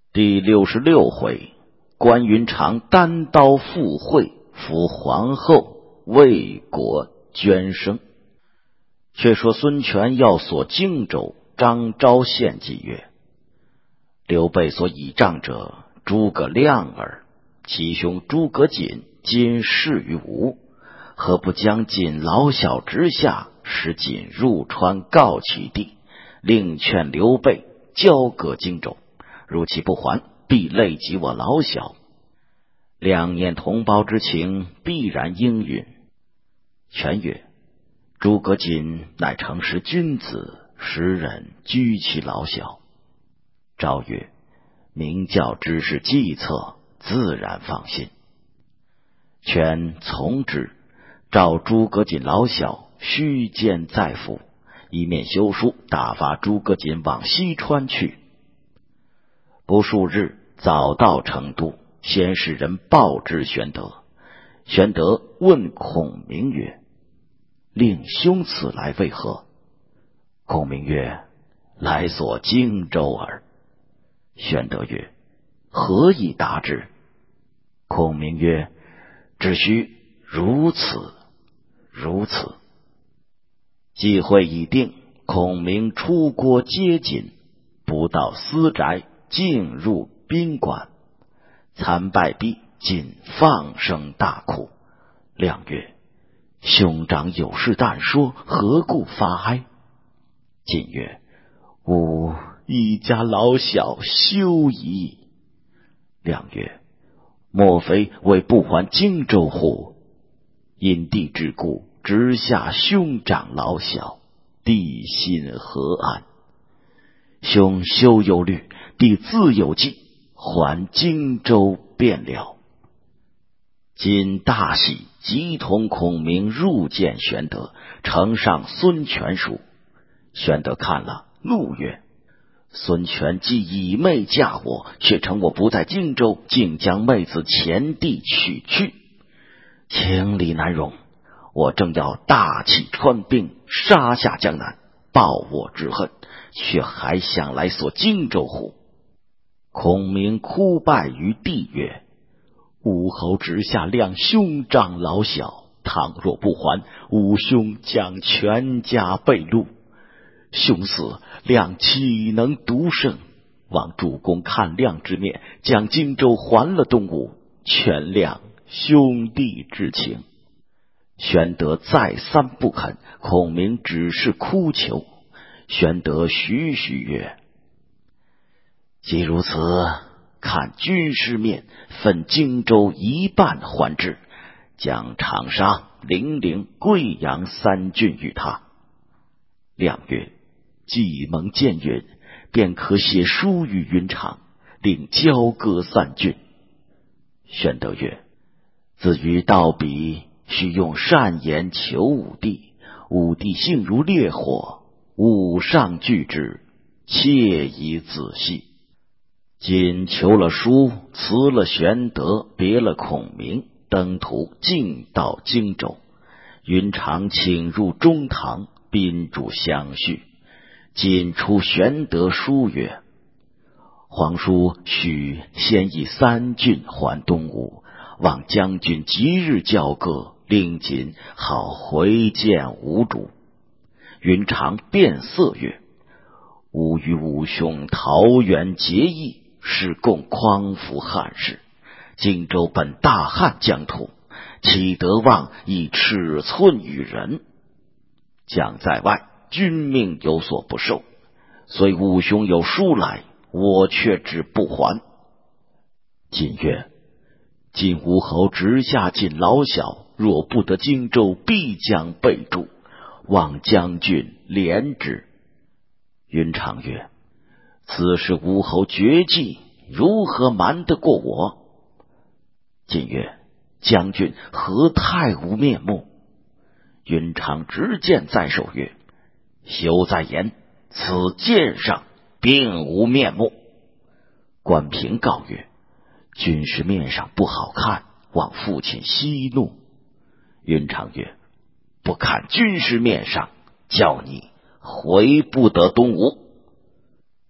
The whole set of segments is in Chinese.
第66回，关云长单刀赴会，扶皇后为国捐生。却说孙权要索荆州，张昭献计曰：刘备所倚仗者诸葛亮耳，其兄诸葛瑾今事于吴，何不将瑾老小直下，使瑾入川告其弟，另劝刘备交割荆州，如其不还，必累及我老小。两念同胞之情，必然应允。权曰：诸葛瑾乃诚实君子，实忍居其老小。昭曰：明教之事计策，自然放心。权从之，召诸葛瑾老小须见在府，一面修书打发诸葛瑾往西川去。不数日，早到成都，先使人报之玄德。玄德问孔明曰：令兄此来为何？孔明曰：来索荆州耳。玄德曰：何以答之？孔明曰：只需如此如此。计会已定，孔明出郭接瑾，不到私宅，径入宾馆。参拜毕，瑾放声大哭。亮曰：兄长有事但说，何故发哀？瑾曰：吾一家老小，休矣。亮曰：莫非为不还荆州乎？因地之故，直下兄长老小，弟心何安？兄休忧虑，弟自有计，还荆州便了。瑾大喜，即同孔明入见玄德，呈上孙权书。玄德看了，怒曰：孙权既以妹嫁我，却趁我不在荆州，竟将妹子前地取去，情理难容。我正要大气川兵，杀下江南，报我之恨，却还想来索荆州乎？孔明哭拜于地曰：吾侯直下亮兄长老小，倘若不还，吾兄将全家被戮。兄死，亮岂能独生？望主公看亮之面，将荆州还了东吴，全亮兄弟之情。玄德再三不肯，孔明只是哭求。玄德徐徐曰：既如此，看军师面，分荆州一半还之，将长沙、零陵、贵阳三郡与他。亮曰：既蒙见允，便可写书与云长，令交割三郡。玄德曰：自于道比，须用善言求武帝，武帝性如烈火，武上拒之，切宜仔细。瑾求了书，辞了玄德，别了孔明，登途径到荆州。云长请入中堂，宾主相叙。瑾出玄德书曰：皇叔许先以三郡还东吴，望将军即日交割，令瑾好回见吴主。云长变色曰：吾与吾兄桃园结义，是共匡扶汉室，荆州本大汉疆土，岂得望以尺寸与人？将在外，君命有所不受，虽吾兄有书来，我却只不还。瑾曰：今吴侯直下瑾老小，若不得荆州，必将被诛，望将军怜之。云长曰：此是吴侯绝技，如何瞒得过我？瑾曰：将军何太无面目？云长执剑在手曰：休再言，此剑上并无面目。关平告曰：军师面上不好看，望父亲息怒。云长曰：不看军师面上，叫你回不得东吴。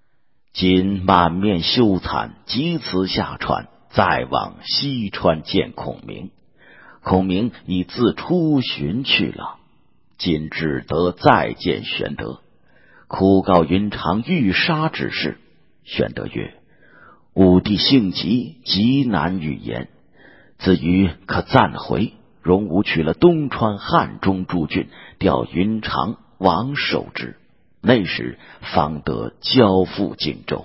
今满面羞惭，即此下川，再往西川见孔明。孔明已自出巡去了，今只得再见玄德，哭告云长欲杀之事。玄德曰：武帝性急，极难语言，子瑜可暂回，容吾取了东川、汉中诸郡，调云长、王守之，那时方得交付荆州。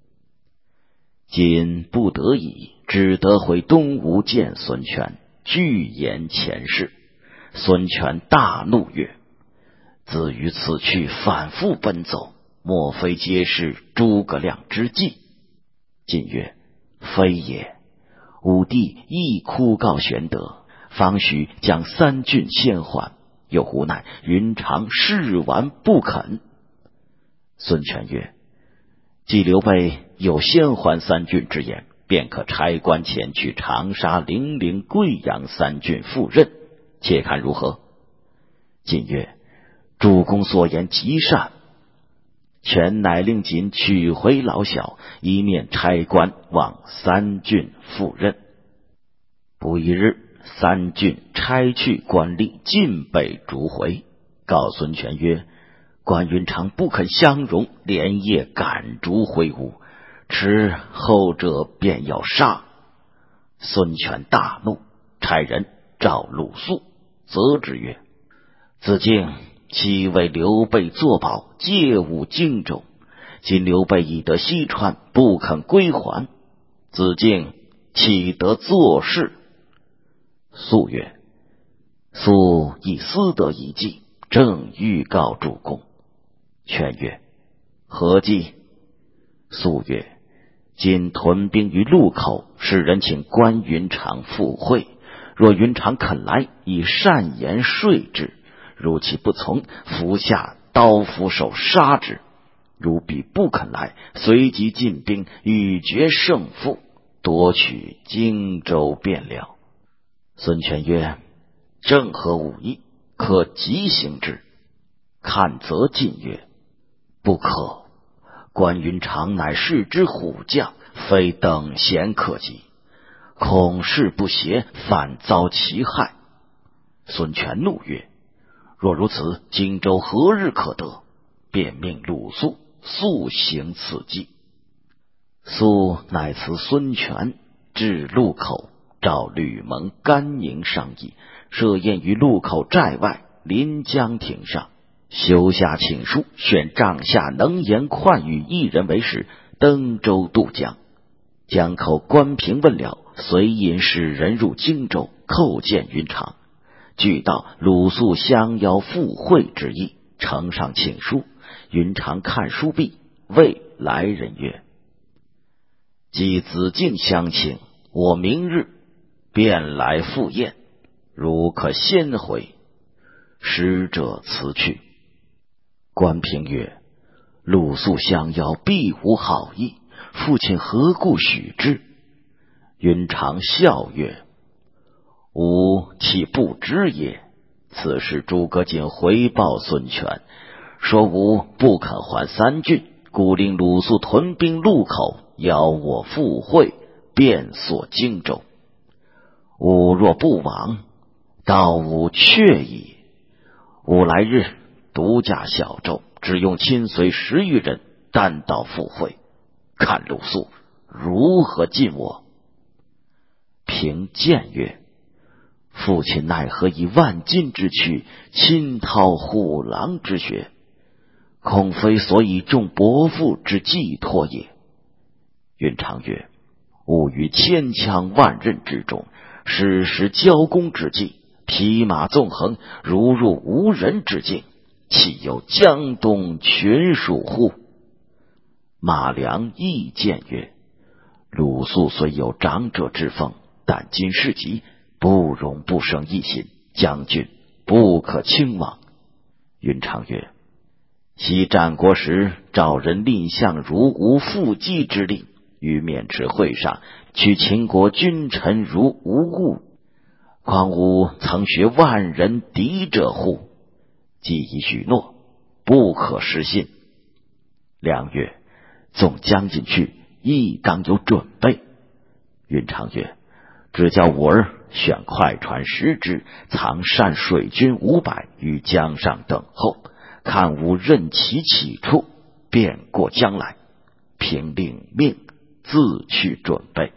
今不得已，只得回东吴见孙权，具言前事。孙权大怒曰：子于此去反复奔走，莫非皆是诸葛亮之计？晋曰：非也。武帝亦哭告玄德，方许将3郡先还，又无奈云长誓完不肯。孙权曰：既刘备有先还3郡之言，便可差官前去长沙、零陵、贵阳3郡赴任，且看如何？晋曰：主公所言极善。权乃令锦取回老小，一面差官往3郡赴任。不一日，3郡差去官吏尽被逐回，告孙权曰：关云长不肯相容，连夜赶逐回吴，迟后者便要杀。孙权大怒，差人召鲁肃，责之曰：子敬岂为刘备作保，借物荆州？今刘备已得西川，不肯归还，子敬岂得作事？肃曰：肃亦私得一计，正欲告主公。权曰：何计？肃曰：今屯兵于路口，使人请关云长赴会，若云长肯来，以善言说之，如其不从，伏下刀斧手杀之；如彼不肯来，随即进兵，欲决胜负，夺取荆州便了。孙权曰：正合吾意，可即行之。看则进曰：不可，关云长乃士之虎将，非等闲可及，恐事不协，反遭其害。孙权怒曰：若如此，荆州何日可得？便命鲁肃速行此计。肃乃辞孙权，至路口，召吕蒙、甘宁商议，设宴于路口寨外临江亭上，修下请书，选帐下能言快语1人为使，登舟渡江。江口关平问了，随引使人入荆州，叩见云长，具道鲁肃相邀赴会之意，呈上请书。云长看书毕，谓来人曰：既子敬相请，我明日便来赴宴，如可先回。使者辞去。关平曰：鲁肃相邀，必无好意，父亲何故许之？云长笑曰：吾岂不知也？此时诸葛瑾回报孙权，说吾不肯还3郡，故令鲁肃屯兵路口，邀我赴会，便索荆州。吾若不往，道吾却矣。吾来日独驾小舟，只用亲随10余人，单刀赴会，看鲁肃如何进我。平谏曰：父亲奈何以万金之躯，亲掏虎狼之血？恐非所以重伯父之寄托也。云长曰：吾于千枪万刃之中，矢石交攻之际，匹马纵横，如入无人之境，岂有江东群属乎？马良亦谏曰：鲁肃虽有长者之风，但今事急，不容不生异心，将军不可轻往。云长曰：昔战国时，赵人蔺相如无腹击之令，于渑池会上取秦国君臣如无物，况吾曾学万人敌者乎？既已许诺，不可失信。良曰： 纵将进去，亦当有准备。云长曰：只叫吾儿选快船10只，藏善水军500于江上等候，看吾任其起处，便过江来，凭领命自去准备。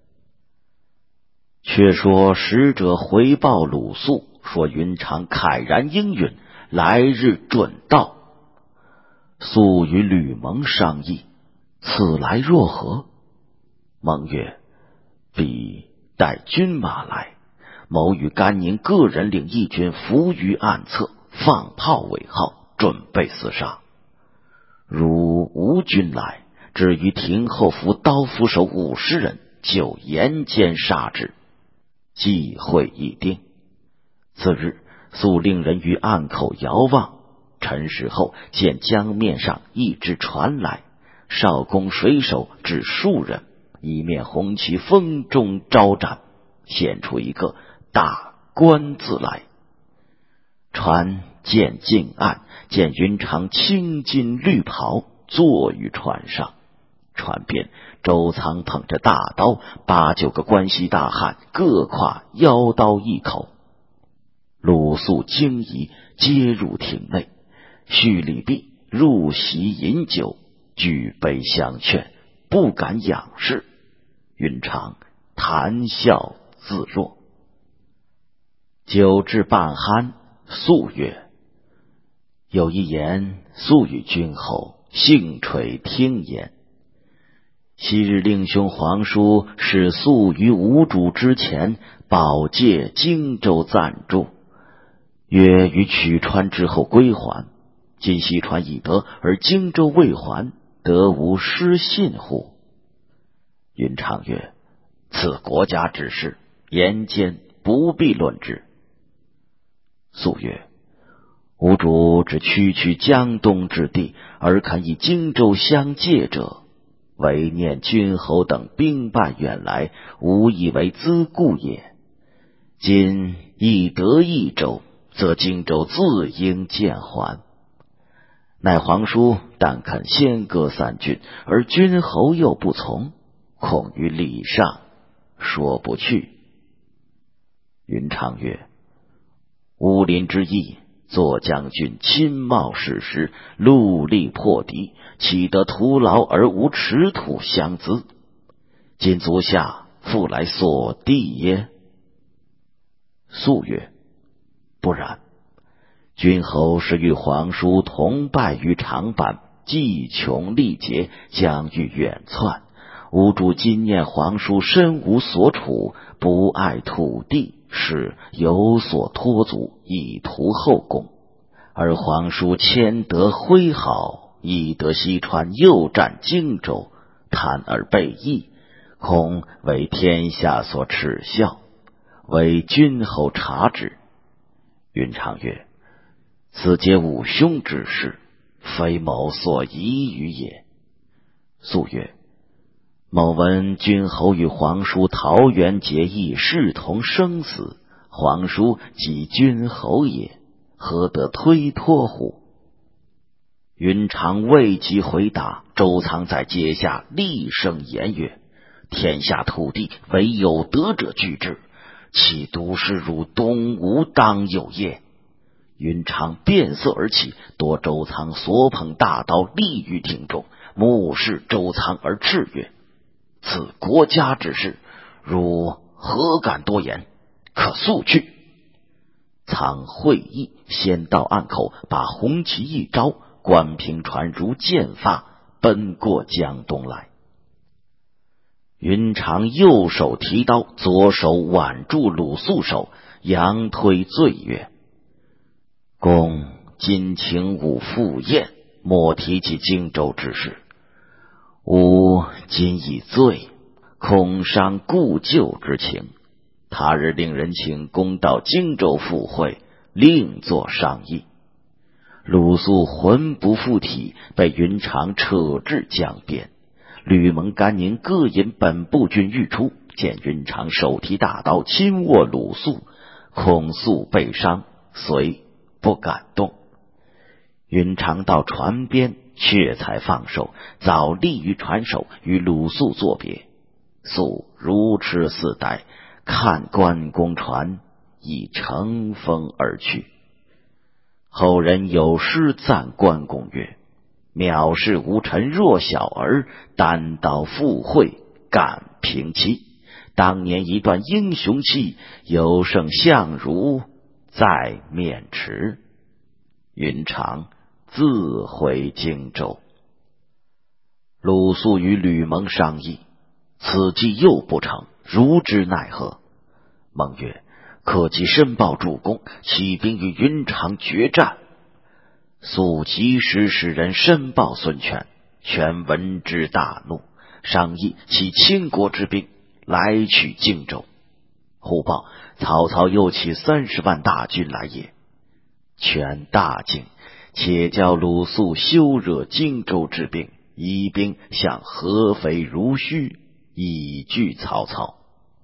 却说使者回报鲁肃，说云长慨然应允，来日准到。肃与吕蒙商议，此来若何？蒙曰：必带军马来，某与甘宁个人领一军伏于岸侧，放炮为号，准备厮杀。如无军来，只于庭后伏刀斧手50人，就沿间杀之。计会已定。次日，肃令人于岸口遥望，辰时后见江面上一只船来，少公水手至数人，一面红旗风中招展，现出一个大官字来。船渐近岸，见云长青巾绿袍坐于船上，船边周仓捧着大刀，8、9个关西大汉各挎腰刀一口。鲁肃惊疑，皆入庭内。叙礼毕，入席饮酒，举杯相劝，不敢仰视。云长谈笑自若。酒至半酣，肃曰：有一言，肃与君侯幸垂听言。昔日令兄皇叔使肃于吴主之前，保借荆州暂住，约于取川之后归还。今西川已得，而荆州未还，得无失信乎？云长曰：此国家之事，言间不必论之。肃曰：吴主只区区江东之地，而肯以荆州相借者，唯念君侯等兵败远来，无以为资故也。今已得益州，则荆州自应见还。乃皇叔但肯先割3郡，而君侯又不从，恐于礼上说不去。云长曰：乌林之役，左将军亲冒矢石，戮力破敌，岂得徒劳而无持土相资？今足下复来所地耶？肃曰：不然。君侯是与皇叔同败于长坂，计穷力竭，将欲远窜。吾主今念皇叔身无所处，不爱土地，是有所托足，以图后功。而皇叔谦德挥好，以得西川，又占荆州，贪而背义，恐为天下所耻笑，为君侯察之。云长曰：此皆吾兄之事，非某所宜于也。肃曰：某闻君侯与皇叔桃园结义，视同生死，皇叔即君侯也，何得推脱乎？云长未及回答，周仓在阶下厉声言曰：天下土地，唯有德者居之，岂独是汝东吴当有耶？云长变色而起，夺周仓所捧大刀，立于庭中，目视周仓而叱曰：此国家之事，汝何敢多言？可速去。仓会意，先到岸口，把红旗一招，关平船如箭发，奔过江东来。云长右手提刀，左手挽住鲁肃手，佯推醉曰：公今请吾赴宴，莫提起荆州之事。吾今已醉，恐伤故旧之情，他日令人请公到荆州赴会，另作商议。鲁肃魂不附体，被云长扯至江边。吕蒙、甘宁各引本部军欲出，见云长手提大刀亲握鲁肃，恐肃被伤，遂不敢动。云长到船边， 却才放手，早立于船首，与鲁肃作别。肃如痴似呆，看关公船已乘风而去。后人有诗赞关公曰：藐视无臣弱小儿，单刀赴会敢平妻。当年一段英雄气，有胜相如在面迟。云长自回荆州。鲁肃与吕蒙商议，此计又不成，如之奈何？蒙曰：可即申报主公，起兵与云长决战。肃及时使人申报孙权，权闻之大怒，商议起倾国之兵来取荆州。忽报曹操又起30万大军来也。权大惊，且教鲁肃休惹荆州之兵，以兵向合肥如须，以拒曹操。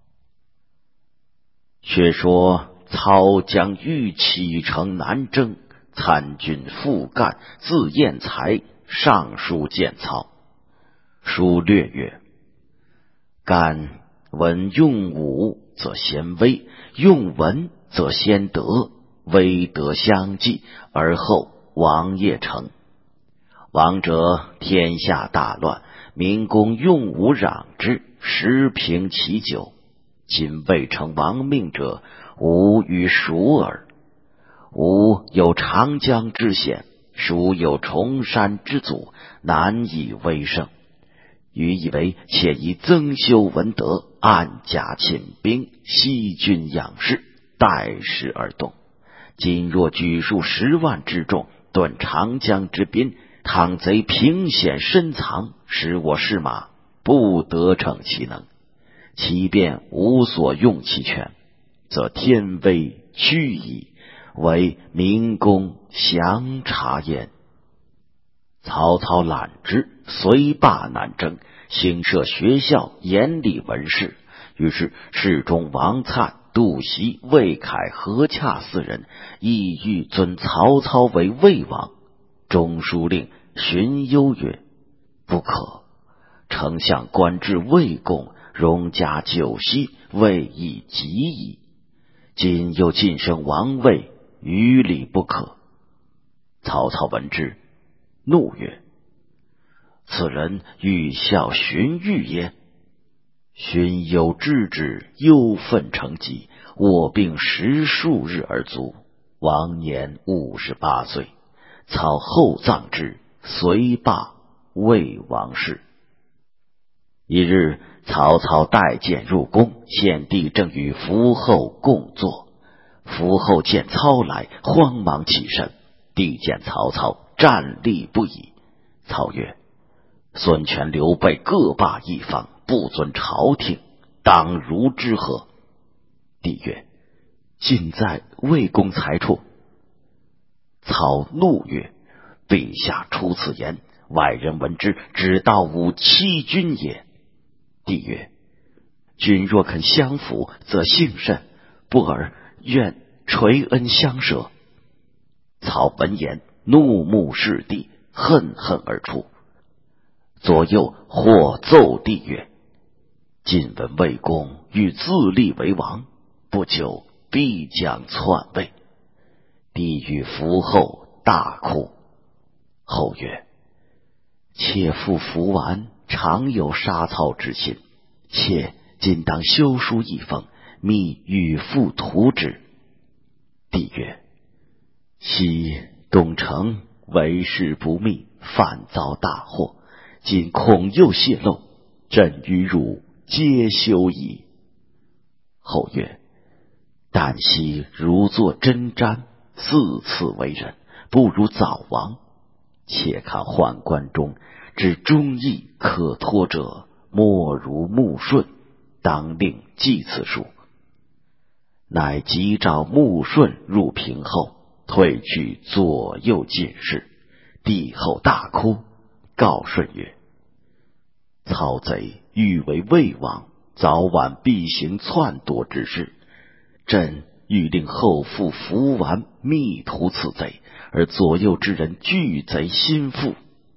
却说操将欲启程南征，参军傅干、字彦才上书见操。书略曰：干闻用武则先威，用文则先德，威德相继，而后王业成。王者天下大乱，民公用武攘之，时平其久。今未成亡命者，吾与蜀耳。吾有长江之险，蜀有崇山之阻，难以威胜。余以为且宜增修文德，按甲请兵，息军养士，待时而动。今若举数10万之众，顿长江之滨，倘贼凭险深藏，使我士马不得逞其能，其便无所用其权，则天威屈矣，为民公详察焉。曹操览之，遂罢南征，兴设学校，严厉文士。于是侍中王粲、杜袭、魏凯、何洽4人意欲尊曹操为魏王。中书令荀攸曰：不可，丞相官至魏公，荣加9锡，未亦及矣。今又晋升王位，于理不可。曹操闻之，怒曰：此人欲效荀彧也。荀攸知之，忧愤成疾，卧病10数日而卒，亡年58岁。操厚葬之，遂罢魏王室。一日，曹操带剑入宫，献帝正与伏后共坐。伏后见操来，慌忙起身。帝见曹操，站立不已。操曰：孙权、刘备各霸一方，不尊朝廷，当如之何？帝曰：尽在魏公裁处。操怒曰：陛下出此言，外人闻之，只道吾欺君也。帝曰：君若肯相服，则幸甚；不尔，愿垂恩相舍。操闻言，怒目视帝，恨恨而出。左右或奏帝曰：今闻魏公欲自立为王，不久必将篡位。帝与伏后大哭。后曰：妾父伏完常有杀操之心，妾今当修书一封，密与父图之。帝曰：昔东城为事不密，反遭大祸，今恐又泄露，朕与汝皆休矣。后曰：旦夕如坐针毡，4次为人，不如早亡。且看宦官中之忠义可托者，莫如穆顺，当令记此书。乃急召穆顺入平后，退去左右进士。帝后大哭，告顺曰：操贼欲为魏王，早晚必行篡夺之事。朕欲令后父伏完密图此贼，而左右之人拒贼心腹，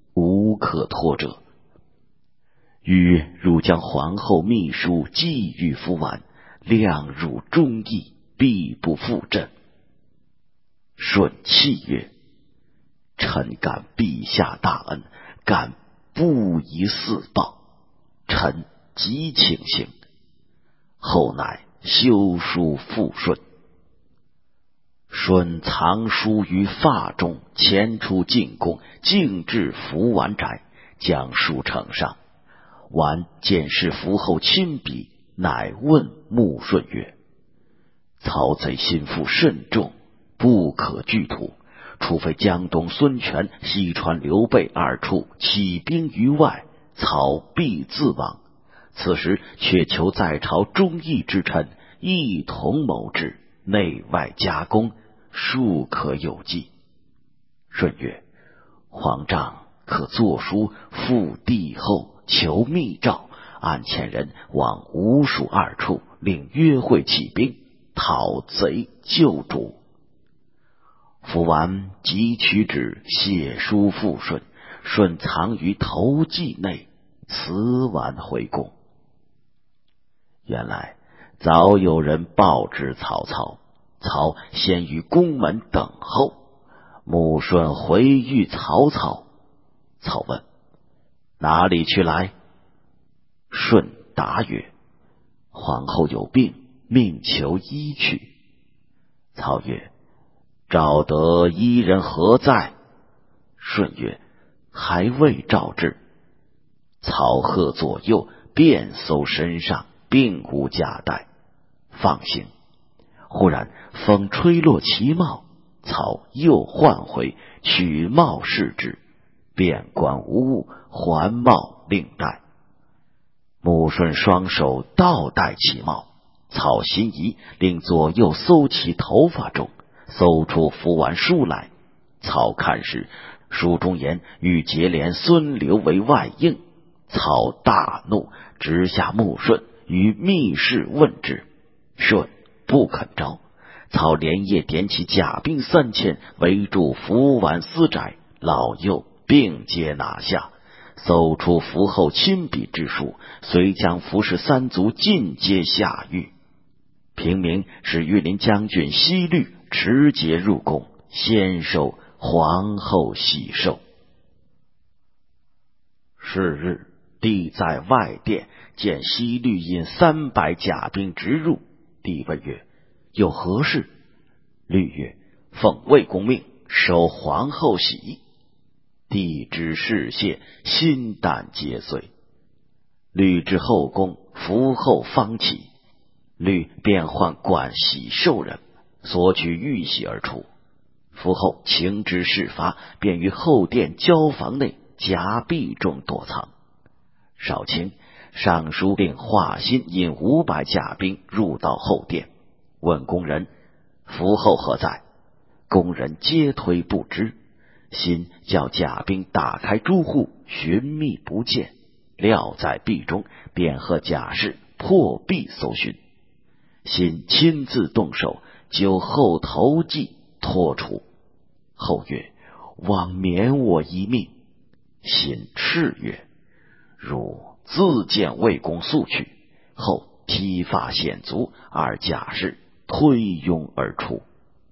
无可托者。欲汝将皇后秘书寄予福完，量汝忠义，必不负朕。舜泣曰：臣感陛下大恩，敢不以私报，臣即请行。后乃修书复舜。舜藏书于发中，潜出进宫，径至福完宅，将书呈上。完见是福后亲笔，乃问穆舜曰：曹贼心腹甚众，不可拒图，除非江东孙权、西川刘备二处起兵于外，曹必自亡。此时却求在朝忠义之臣一同谋之，内外夹攻，庶可有计。舜曰：皇丈可作书复帝后，求密诏，暗遣人往吴蜀二处，令约会起兵，讨贼救主。福完即取旨，写书复舜。舜藏于头髻内，辞完回宫。原来早有人报知曹操，曹先于宫门等候。穆舜回遇曹操，操问：哪里去来？舜答曰：皇后有病，命求医去。操曰：召得医人何在？舜曰：还未召至。操喝左右，遍搜身上，并无夹带，放行。忽然风吹落其帽，操又唤回，取帽视之，遍观无物，还帽另戴。穆舜双手倒戴其帽，操心疑，令左右搜其头发中，搜出福完书来。操看时，书中言欲结连孙刘为外应。操大怒，直下穆舜，于密室问之。舜不肯招。操连夜点起甲兵3000，围住福完私宅，老幼并皆拿下，搜出福后亲笔之书，遂将服氏三族尽皆下狱。平明使御林将军西律持节入宫，先受皇后喜寿。是日，帝在外殿，见西律引300甲兵直入。帝问曰：有何事？律曰：奉魏公命，收皇后喜。帝知事谢，心胆皆碎。律至后宫，福后方起，律便唤管喜寿人，索取玉玺而出。福后情知事发，便于后殿交房内夹壁中躲藏。少卿上书令华歆引500甲兵入到后殿，问宫人：福后何在？宫人皆推不知。歆叫甲兵打开朱户，寻觅不见，料在壁中，便和甲士破壁搜寻。歆亲自动手，揪后头髻拖出。后曰：枉免我一命。歆叱曰：汝自见魏公速去。后披发显足，二甲士推拥而出。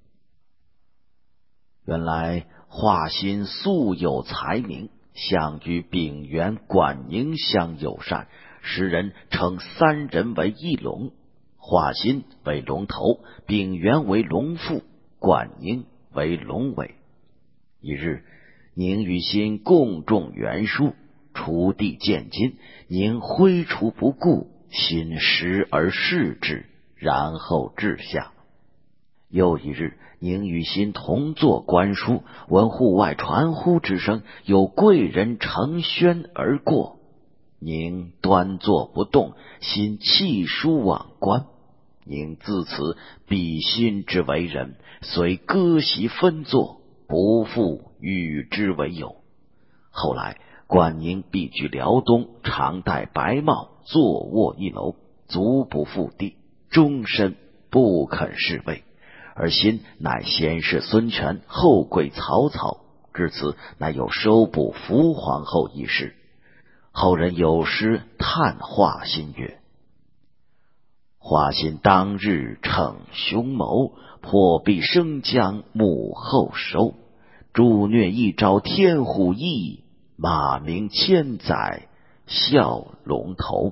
原来华歆素有才名，相与秉元、管宁相友善，时人称3人为一龙。华歆为龙头，秉元为龙腹，管宁为龙尾。一日，宁与歆共种袁术，锄地见金，宁挥锄不顾，歆时而视之，然后掷下。又一日，宁与歆同坐观书，闻户外传呼之声，有贵人乘轩而过。宁端坐不动，歆弃书往观。宁自此比歆之为人，虽割席分坐，不复与之为友。后来管宁避居辽东，常戴白帽，坐卧一楼，足不复地，终身不肯侍卫。而歆乃先是孙权，后贵曹操， 至此乃有收捕伏皇后一事。后人有诗叹华歆曰：华歆当日逞凶谋，破壁生将母后收。助虐一朝天虎意，马鸣千载笑龙头。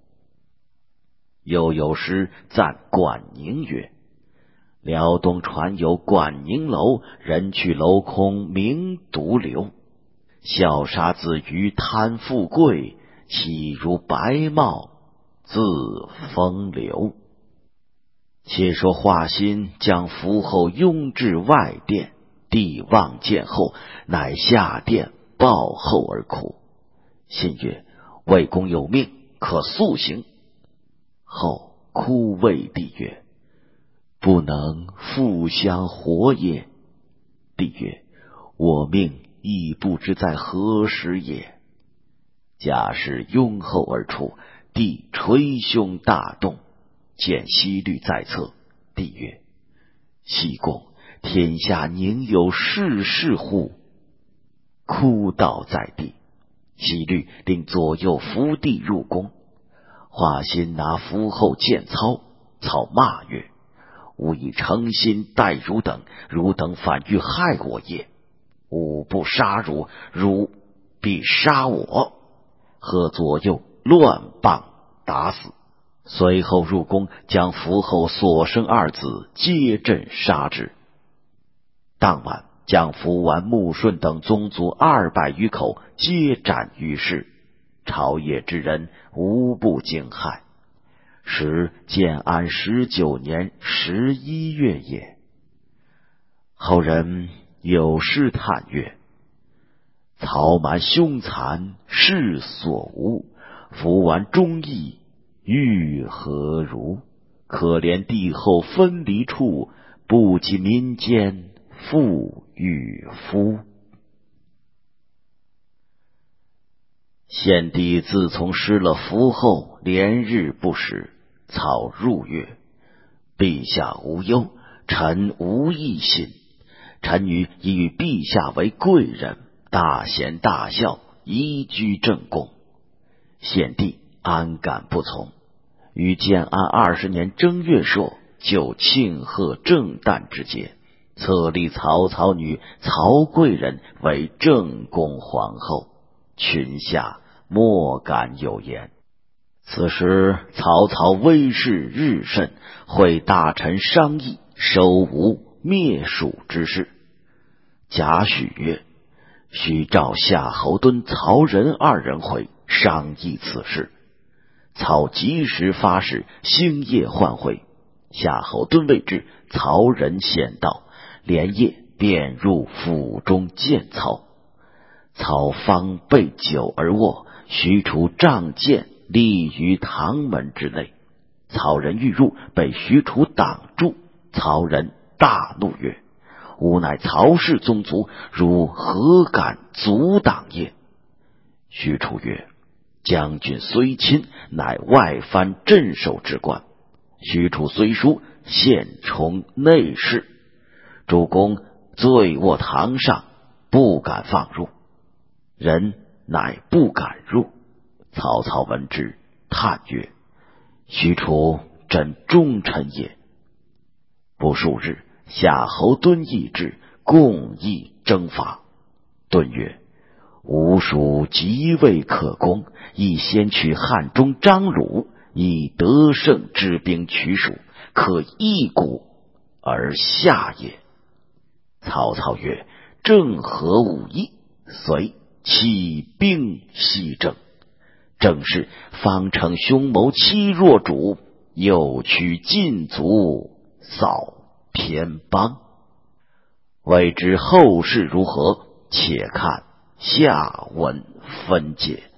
又有诗赞管宁曰：辽东传有管宁楼，人去楼空名独留。笑杀子鱼贪富贵，岂如白帽自风流。且说华歆将伏后拥至外殿，帝望见后，乃下殿抱后而哭。歆曰：魏公有命，可速行。后哭谓帝曰：不能复相活也。帝曰：我命亦不知在何时也。贾氏拥后而出，帝捶胸大动，见西律在侧。帝曰：西公，天下宁有世事乎？哭倒在地。西律令左右扶帝入宫。华歆拿伏后见操，操骂曰：吾以诚心待汝等，汝等反欲害我也。吾不杀汝，汝必杀我。喝左右乱棒打死。随后入宫，将伏后所生二子皆阵杀之。当晚将伏完、穆顺等宗族200余口皆斩于市，朝野之人无不惊骇。时建安19年11月也。后人有诗叹曰：曹瞒凶残世所无，伏完忠义欲何如？可怜帝后分离处，不及民间妇与夫。献帝自从失了伏后，连日不食。操入曰：陛下无忧，臣无异心。臣女已与陛下为贵人，大贤大孝，宜居正宫。献帝安敢不从？于建安20年正月朔，就庆贺正旦之节，册立曹操女曹贵人为正宫皇后，群下莫敢有言。此时曹操威势日甚，会大臣商议收吴灭蜀之事。贾诩曰：须召夏侯惇、曹仁2人回，商议此事。操及时发使，星夜唤回。夏侯惇未至，曹仁先到，连夜便入府中见操。操方备酒而卧，许褚仗剑立于堂门之内。曹仁欲入，被许褚挡住。曹仁大怒曰：吾乃曹氏宗族，汝何敢阻挡也？许褚曰：将军虽亲，乃外藩镇守之官。许褚虽疏，现从内侍。主公醉卧堂上，不敢放入。人乃不敢入。曹操闻之，叹曰：许褚真忠臣也。不数日，夏侯惇亦至，共议征伐。惇曰：吴蜀极为可攻，亦先取汉中张鲁，以得胜之兵取蜀，可一鼓而下也。曹操曰：正合吾意，遂起兵西征。正是方乘凶谋欺弱主，又取晋族扫偏邦。未知后事如何，且看下文分解。